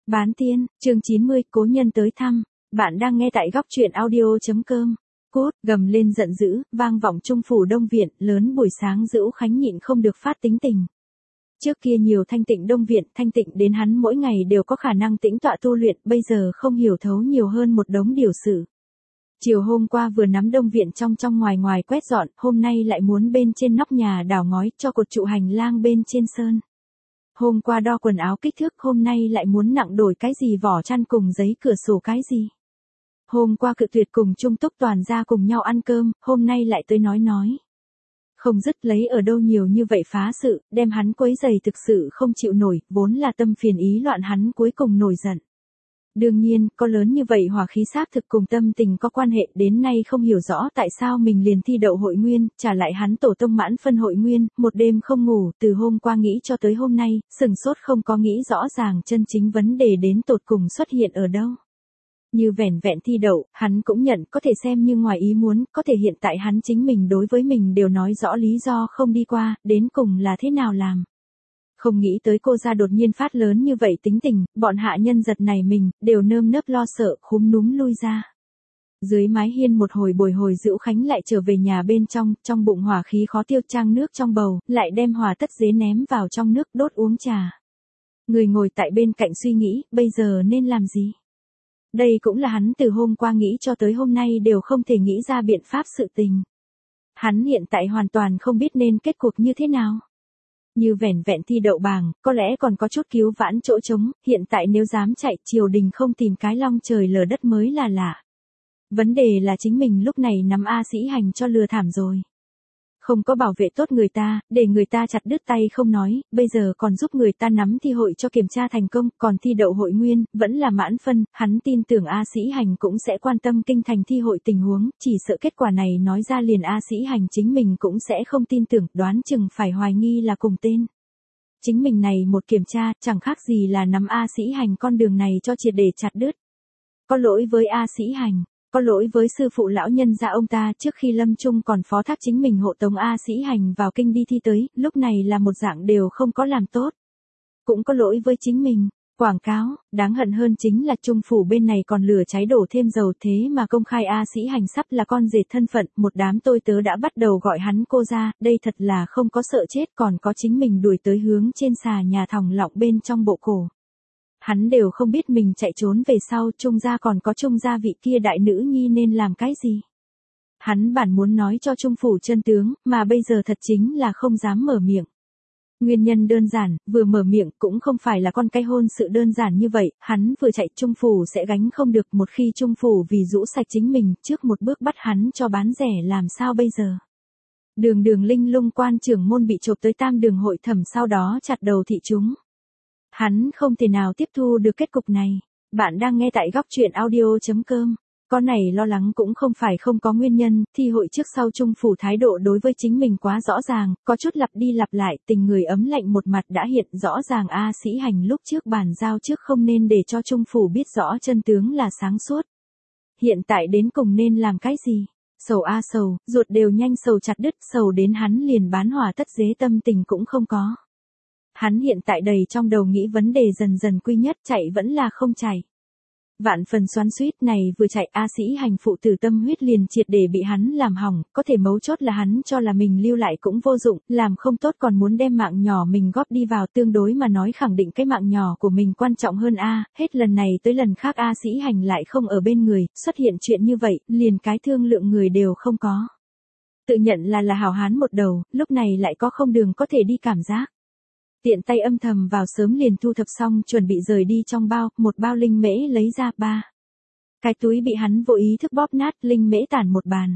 Bán tiên, chương 90, cố nhân tới thăm. Bạn đang nghe tại góc truyện audio.com. Cút, gầm lên giận dữ, vang vọng trung phủ Đông Viện, lớn buổi sáng Dữu Khánh nhịn không được phát tính tình. Trước kia nhiều thanh tịnh Đông Viện, thanh tịnh đến hắn mỗi ngày đều có khả năng tĩnh tọa tu luyện, bây giờ không hiểu thấu nhiều hơn một đống điều sự. Chiều hôm qua vừa nắm Đông Viện trong ngoài ngoài quét dọn, hôm nay lại muốn bên trên nóc nhà đào ngói cho cột trụ hành lang bên trên sơn. Hôm qua đo quần áo kích thước, hôm nay lại muốn nặng đổi cái gì vỏ chăn cùng giấy cửa sổ cái gì. Hôm qua cự tuyệt cùng Trung Túc Toàn ra cùng nhau ăn cơm, hôm nay lại tới nói. Không dứt lấy ở đâu nhiều như vậy phá sự, đem hắn quấy giày thực sự không chịu nổi, vốn là tâm phiền ý loạn hắn cuối cùng nổi giận. Đương nhiên, có lớn như vậy hỏa khí xác thực cùng tâm tình có quan hệ, đến nay không hiểu rõ tại sao mình liền thi đậu hội nguyên, trả lại hắn tổ tông mãn phân hội nguyên, một đêm không ngủ, từ hôm qua nghĩ cho tới hôm nay, sừng sốt không có nghĩ rõ ràng chân chính vấn đề đến tột cùng xuất hiện ở đâu. Như vẻn vẹn thi đậu, hắn cũng nhận, có thể xem như ngoài ý muốn, có thể hiện tại hắn chính mình đối với mình đều nói rõ lý do không đi qua, đến cùng là thế nào làm. Không nghĩ tới cô ra đột nhiên phát lớn như vậy tính tình, bọn hạ nhân giật này mình, đều nơm nớp lo sợ, khúm núm lui ra. Dưới mái hiên một hồi bồi hồi Dữu Khánh lại trở về nhà bên trong bụng hỏa khí khó tiêu, trang nước trong bầu, lại đem hòa tất dế ném vào trong nước đốt uống trà. Người ngồi tại bên cạnh suy nghĩ, bây giờ nên làm gì? Đây cũng là hắn từ hôm qua nghĩ cho tới hôm nay đều không thể nghĩ ra biện pháp sự tình. Hắn hiện tại hoàn toàn không biết nên kết cuộc như thế nào. Như vẻn vẹn thi đậu bảng, có lẽ còn có chút cứu vãn chỗ trống, hiện tại nếu dám chạy triều đình không tìm cái long trời lở đất mới là lạ. Vấn đề là chính mình lúc này nắm A Sĩ Hành cho lừa thảm rồi. Không có bảo vệ tốt người ta, để người ta chặt đứt tay không nói, bây giờ còn giúp người ta nắm thi hội cho kiểm tra thành công, còn thi đậu hội nguyên, vẫn là mãn phân, hắn tin tưởng A Sĩ Hành cũng sẽ quan tâm kinh thành thi hội tình huống, chỉ sợ kết quả này nói ra liền A Sĩ Hành chính mình cũng sẽ không tin tưởng, đoán chừng phải hoài nghi là cùng tên. Chính mình này một kiểm tra, chẳng khác gì là nắm A Sĩ Hành con đường này cho triệt để chặt đứt. Có lỗi với A Sĩ Hành. Có lỗi với sư phụ lão nhân gia ông ta, trước khi lâm chung còn phó thác chính mình hộ tống A Sĩ Hành vào kinh đi thi tới, lúc này là một dạng đều không có làm tốt. Cũng có lỗi với chính mình. Quảng cáo, đáng hận hơn chính là trung phủ bên này còn lửa cháy đổ thêm dầu, thế mà công khai A Sĩ Hành sắp là con rể thân phận, một đám tôi tớ đã bắt đầu gọi hắn cô ra, đây thật là không có sợ chết, còn có chính mình đuổi tới hướng trên xà nhà thòng lọng bên trong bộ cổ. Hắn đều không biết mình chạy trốn về sau, Trung gia còn có Trung gia vị kia đại nữ nhi nên làm cái gì. Hắn bản muốn nói cho Trung phủ chân tướng, mà bây giờ thật chính là không dám mở miệng. Nguyên nhân đơn giản, vừa mở miệng cũng không phải là con cái hôn sự đơn giản như vậy, hắn vừa chạy Trung phủ sẽ gánh không được, một khi Trung phủ vì rũ sạch chính mình, trước một bước bắt hắn cho bán rẻ làm sao bây giờ. Đường Linh Lung quan trưởng môn bị chộp tới Tam Đường hội thẩm, sau đó chặt đầu thị chúng. Hắn không thể nào tiếp thu được kết cục này. Bạn đang nghe tại góc truyện audio.com. Con này lo lắng cũng không phải không có nguyên nhân, thi hội trước sau Trung phủ thái độ đối với chính mình quá rõ ràng, có chút lặp đi lặp lại, tình người ấm lạnh một mặt đã hiện rõ ràng. A Sĩ Hành lúc trước bàn giao trước không nên để cho Trung phủ biết rõ chân tướng là sáng suốt. Hiện tại đến cùng nên làm cái gì? Sầu a sầu, ruột đều nhanh sầu chặt đứt, sầu đến hắn liền bán hỏa tất dế tâm tình cũng không có. Hắn hiện tại đầy trong đầu nghĩ vấn đề dần dần quy nhất, chạy vẫn là không chạy. Vạn phần xoắn xuýt này vừa chạy A Sĩ Hành phụ tử tâm huyết liền triệt để bị hắn làm hỏng, có thể mấu chốt là hắn cho là mình lưu lại cũng vô dụng, làm không tốt còn muốn đem mạng nhỏ mình góp đi vào, tương đối mà nói khẳng định cái mạng nhỏ của mình quan trọng hơn a. Hết lần này tới lần khác A Sĩ Hành lại không ở bên người, xuất hiện chuyện như vậy, liền cái thương lượng người đều không có. Tự nhận là hảo hán một đầu, lúc này lại có không đường có thể đi cảm giác. Tiện tay âm thầm vào sớm liền thu thập xong, chuẩn bị rời đi trong bao, một bao linh mễ lấy ra 3. Cái túi bị hắn vô ý thức bóp nát, linh mễ tản một bàn.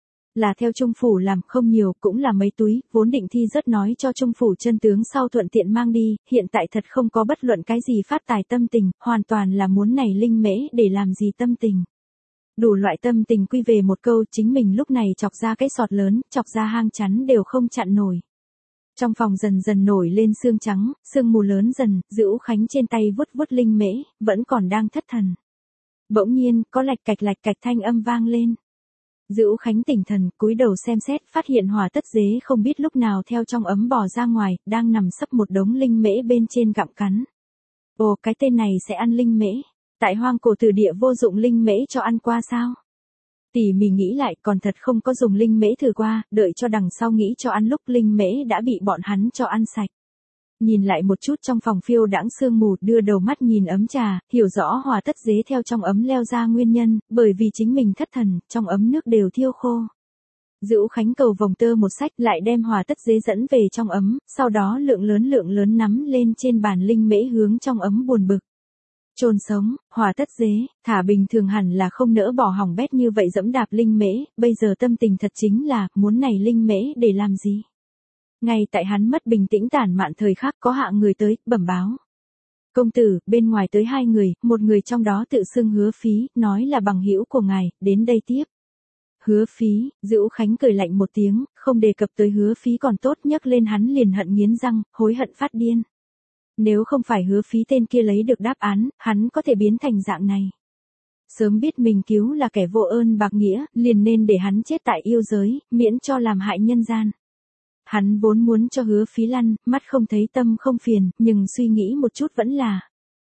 Là theo Trung phủ làm, không nhiều, cũng là mấy túi, vốn định thi rất nói cho Trung phủ chân tướng sau thuận tiện mang đi, hiện tại thật không có bất luận cái gì phát tài tâm tình, hoàn toàn là muốn này linh mễ để làm gì tâm tình. Đủ loại tâm tình quy về một câu, chính mình lúc này chọc ra cái sọt lớn, chọc ra hang chắn đều không chặn nổi. Trong phòng dần dần nổi lên sương trắng, sương mù lớn dần, Dữu Khánh trên tay vuốt linh mễ, vẫn còn đang thất thần. Bỗng nhiên, có lạch cạch thanh âm vang lên. Dữu Khánh tỉnh thần, cúi đầu xem xét, phát hiện hỏa tất dế không biết lúc nào theo trong ấm bò ra ngoài, đang nằm sấp một đống linh mễ bên trên gặm cắn. Ồ, cái tên này sẽ ăn linh mễ. Tại hoang cổ từ địa vô dụng linh mễ cho ăn qua sao? Tỉ mỉ nghĩ lại còn thật không có dùng linh mễ thử qua, đợi cho đằng sau nghĩ cho ăn lúc linh mễ đã bị bọn hắn cho ăn sạch. Nhìn lại một chút trong phòng phiêu đãng sương mù, đưa đầu mắt nhìn ấm trà, hiểu rõ Hòa Tất Dế theo trong ấm leo ra nguyên nhân, bởi vì chính mình thất thần, trong ấm nước đều thiêu khô. Dữu Khánh cầu vòng tơ một sách lại đem Hòa Tất Dế dẫn về trong ấm, sau đó lượng lớn nắm lên trên bàn linh mễ hướng trong ấm buồn bực. Chôn sống, Hòa Tất Dế, thả bình thường hẳn là không nỡ bỏ hỏng bét như vậy dẫm đạp linh mễ, bây giờ tâm tình thật chính là, muốn này linh mễ để làm gì? Ngay tại hắn mất bình tĩnh tản mạn thời khắc có hạng người tới, bẩm báo. Công tử, bên ngoài tới 2 người, một người trong đó tự xưng Hứa Phí, nói là bằng hữu của ngài, đến đây tiếp. Hứa Phí, Dữu Khánh cười lạnh một tiếng, không đề cập tới Hứa Phí còn tốt, nhấc lên hắn liền hận nghiến răng, hối hận phát điên. Nếu không phải Hứa Phí tên kia lấy được đáp án, hắn có thể biến thành dạng này. Sớm biết mình cứu là kẻ vô ơn bạc nghĩa, liền nên để hắn chết tại yêu giới, miễn cho làm hại nhân gian. Hắn vốn muốn cho Hứa Phí lăn, mắt không thấy tâm không phiền, nhưng suy nghĩ một chút vẫn là.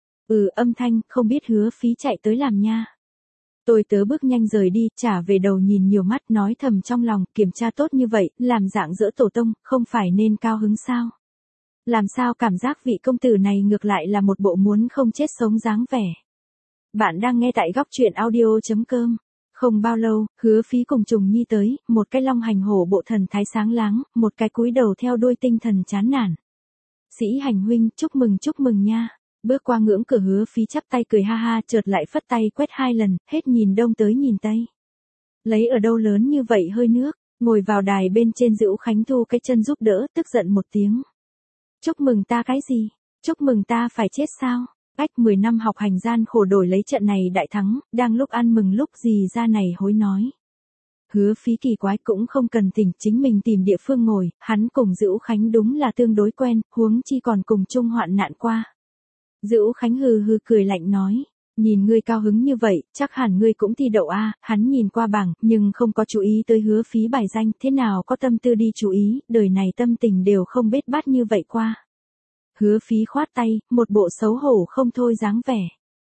Âm thanh, không biết Hứa Phí chạy tới làm nha. Tôi tớ bước nhanh rời đi, trả về đầu nhìn nhiều mắt nói thầm trong lòng, kiểm tra tốt như vậy, làm dạng dỡ tổ tông, không phải nên cao hứng sao? Làm sao cảm giác vị công tử này ngược lại là một bộ muốn không chết sống dáng vẻ. Bạn đang nghe tại góc truyện audio.com. Không bao lâu, Hứa Phí cùng Trùng Nhi tới, một cái long hành hổ bộ thần thái sáng láng, một cái cúi đầu theo đuôi tinh thần chán nản. Sĩ Hành huynh, chúc mừng nha. Bước qua ngưỡng cửa Hứa Phí chắp tay cười ha ha, chợt lại phất tay quét 2 lần, hết nhìn đông tới nhìn tây. Lấy ở đâu lớn như vậy hơi nước, ngồi vào đài bên trên Dữu Khánh thu cái chân giúp đỡ, tức giận một tiếng. Chúc mừng ta cái gì? Chúc mừng ta phải chết sao? 10 năm học hành gian khổ đổi lấy trận này đại thắng, đang lúc ăn mừng lúc gì ra này hối nói. Hứa Phí kỳ quái cũng không cần tỉnh, chính mình tìm địa phương ngồi, hắn cùng Dữu Khánh đúng là tương đối quen, huống chi còn cùng chung hoạn nạn qua. Dữu Khánh hừ hừ cười lạnh nói, nhìn ngươi cao hứng như vậy, chắc hẳn ngươi cũng thi đậu a. Hắn nhìn qua bảng, nhưng không có chú ý tới Hứa Phí bài danh, thế nào có tâm tư đi chú ý, đời này tâm tình đều không bết bát như vậy qua. Hứa Phí khoát tay, một bộ xấu hổ không thôi dáng vẻ.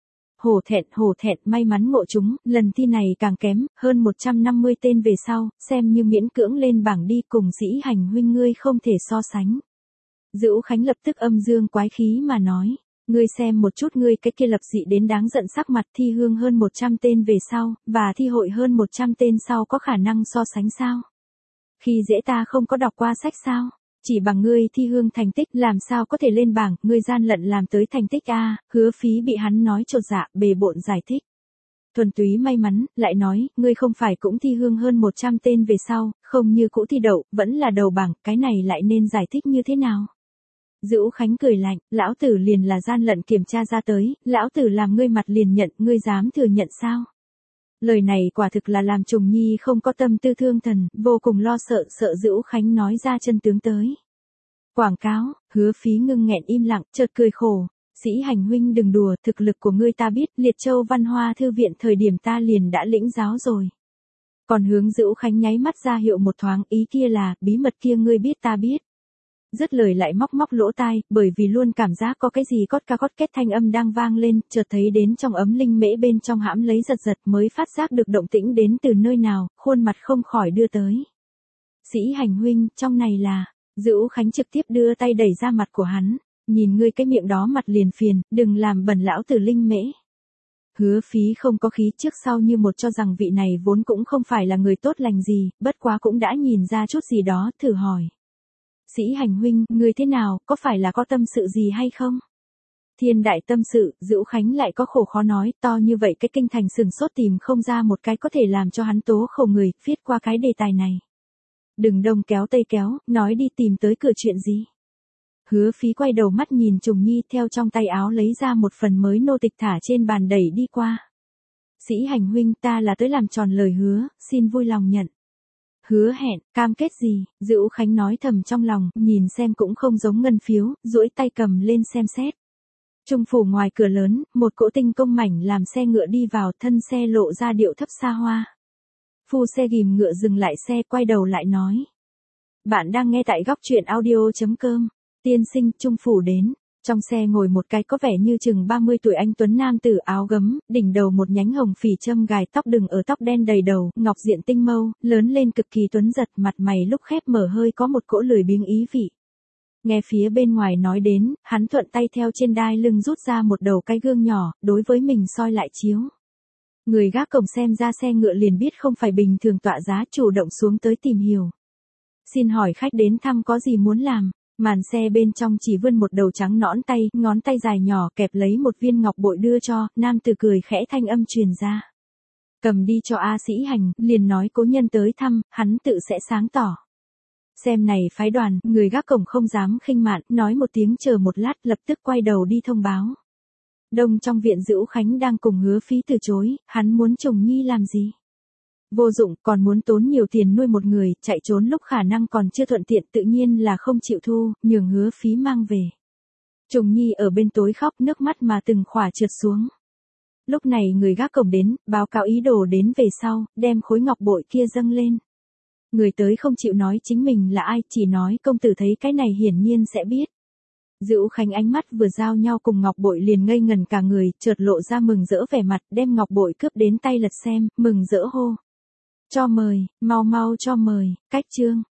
Hổ thẹn, may mắn ngộ chúng, lần thi này càng kém, hơn 150 tên về sau, xem như miễn cưỡng lên bảng đi, cùng Sĩ Hành huynh ngươi không thể so sánh. Dữu Khánh lập tức âm dương quái khí mà nói, ngươi xem một chút ngươi cái kia lập dị đến đáng giận sắc mặt, thi hương hơn 100 tên về sau, và thi hội hơn 100 tên sau có khả năng so sánh sao? Khi dễ ta không có đọc qua sách sao? Chỉ bằng ngươi thi hương thành tích làm sao có thể lên bảng, ngươi gian lận làm tới thành tích a. Hứa Phí bị hắn nói chột dạ, bề bộn giải thích. Thuần túy may mắn, lại nói, ngươi không phải cũng thi hương hơn 100 tên về sau, không như cũ thi đậu, vẫn là đầu bảng, cái này lại nên giải thích như thế nào? Dữu Khánh cười lạnh, lão tử liền là gian lận kiểm tra ra tới, lão tử làm ngươi mặt liền nhận, ngươi dám thừa nhận sao? Lời này quả thực là làm Trùng Nhi không có tâm tư thương thần, vô cùng lo sợ Dữu Khánh nói ra chân tướng tới. Quảng cáo, Hứa Phí ngưng nghẹn im lặng, chợt cười khổ. Sĩ Hành huynh đừng đùa, thực lực của ngươi ta biết, Liệt Châu Văn Hoa Thư viện thời điểm ta liền đã lĩnh giáo rồi. Còn hướng Dữu Khánh nháy mắt ra hiệu một thoáng, ý kia là, bí mật kia ngươi biết ta biết. Dứt lời lại móc lỗ tai, bởi vì luôn cảm giác có cái gì cót két thanh âm đang vang lên, chợt thấy đến trong ấm linh mễ bên trong hãm lấy giật mới phát giác được động tĩnh đến từ nơi nào, khuôn mặt không khỏi đưa tới. Sĩ Hành huynh, trong này là, Dữu Khánh trực tiếp đưa tay đẩy ra mặt của hắn, nhìn ngươi cái miệng đó mặt liền phiền, đừng làm bẩn lão tử linh mễ. Hứa Phí không có khí trước sau như một cho rằng vị này vốn cũng không phải là người tốt lành gì, bất quá cũng đã nhìn ra chút gì đó, thử hỏi. Sĩ Hành huynh, người thế nào, có phải là có tâm sự gì hay không? Thiên đại tâm sự, Dữu Khánh lại có khổ khó nói, to như vậy cái kinh thành sừng sốt tìm không ra một cái có thể làm cho hắn tố khổ người, viết qua cái đề tài này. Đừng đông kéo tây kéo, nói đi tìm tới cửa chuyện gì. Hứa Phí quay đầu mắt nhìn Trùng Nhi theo trong tay áo lấy ra một phần mới nô tịch thả trên bàn đẩy đi qua. Sĩ Hành huynh, ta là tới làm tròn lời hứa, xin vui lòng nhận. Hứa hẹn, cam kết gì? Dữu Khánh nói thầm trong lòng, nhìn xem cũng không giống ngân phiếu, duỗi tay cầm lên xem xét. Trung phủ ngoài cửa lớn, một cỗ tinh công mảnh làm xe ngựa đi vào, thân xe lộ ra điệu thấp xa hoa. Phu xe ghìm ngựa dừng lại xe, quay đầu lại nói. Bạn đang nghe tại góc truyện audio.com. Tiên sinh, trung phủ đến. Trong xe ngồi một cái có vẻ như chừng 30 tuổi anh tuấn nam tử áo gấm, đỉnh đầu một nhánh hồng phỉ châm gài tóc đừng ở tóc đen đầy đầu, ngọc diện tinh mâu, lớn lên cực kỳ tuấn giật, mặt mày lúc khép mở hơi có một cỗ lười biếng ý vị. Nghe phía bên ngoài nói đến, hắn thuận tay theo trên đai lưng rút ra một đầu cái gương nhỏ, đối với mình soi lại chiếu. Người gác cổng xem ra xe ngựa liền biết không phải bình thường tọa giá, chủ động xuống tới tìm hiểu. Xin hỏi khách đến thăm có gì muốn làm? Màn xe bên trong chỉ vươn một đầu trắng nõn tay, ngón tay dài nhỏ kẹp lấy một viên ngọc bội đưa cho, nam tử cười khẽ thanh âm truyền ra. Cầm đi cho A Sĩ Hành, liền nói cố nhân tới thăm, hắn tự sẽ sáng tỏ. Xem này phái đoàn, người gác cổng không dám khinh mạn, nói một tiếng chờ một lát, lập tức quay đầu đi thông báo. Đông trong viện Dữu Khánh đang cùng Hứa Phí từ chối, hắn muốn Trùng Nhi làm gì? Vô dụng, còn muốn tốn nhiều tiền nuôi một người, chạy trốn lúc khả năng còn chưa thuận tiện, tự nhiên là không chịu thu, nhường Hứa Phí mang về. Trùng Nhi ở bên tối khóc, nước mắt mà từng khỏa trượt xuống. Lúc này người gác cổng đến, báo cáo ý đồ đến về sau, đem khối ngọc bội kia dâng lên. Người tới không chịu nói chính mình là ai, chỉ nói công tử thấy cái này hiển nhiên sẽ biết. Dữu Khánh ánh mắt vừa giao nhau cùng ngọc bội liền ngây ngần cả người, chợt lộ ra mừng rỡ vẻ mặt, đem ngọc bội cướp đến tay lật xem, mừng rỡ hô. Cho mời, mau mau cho mời, cách chương.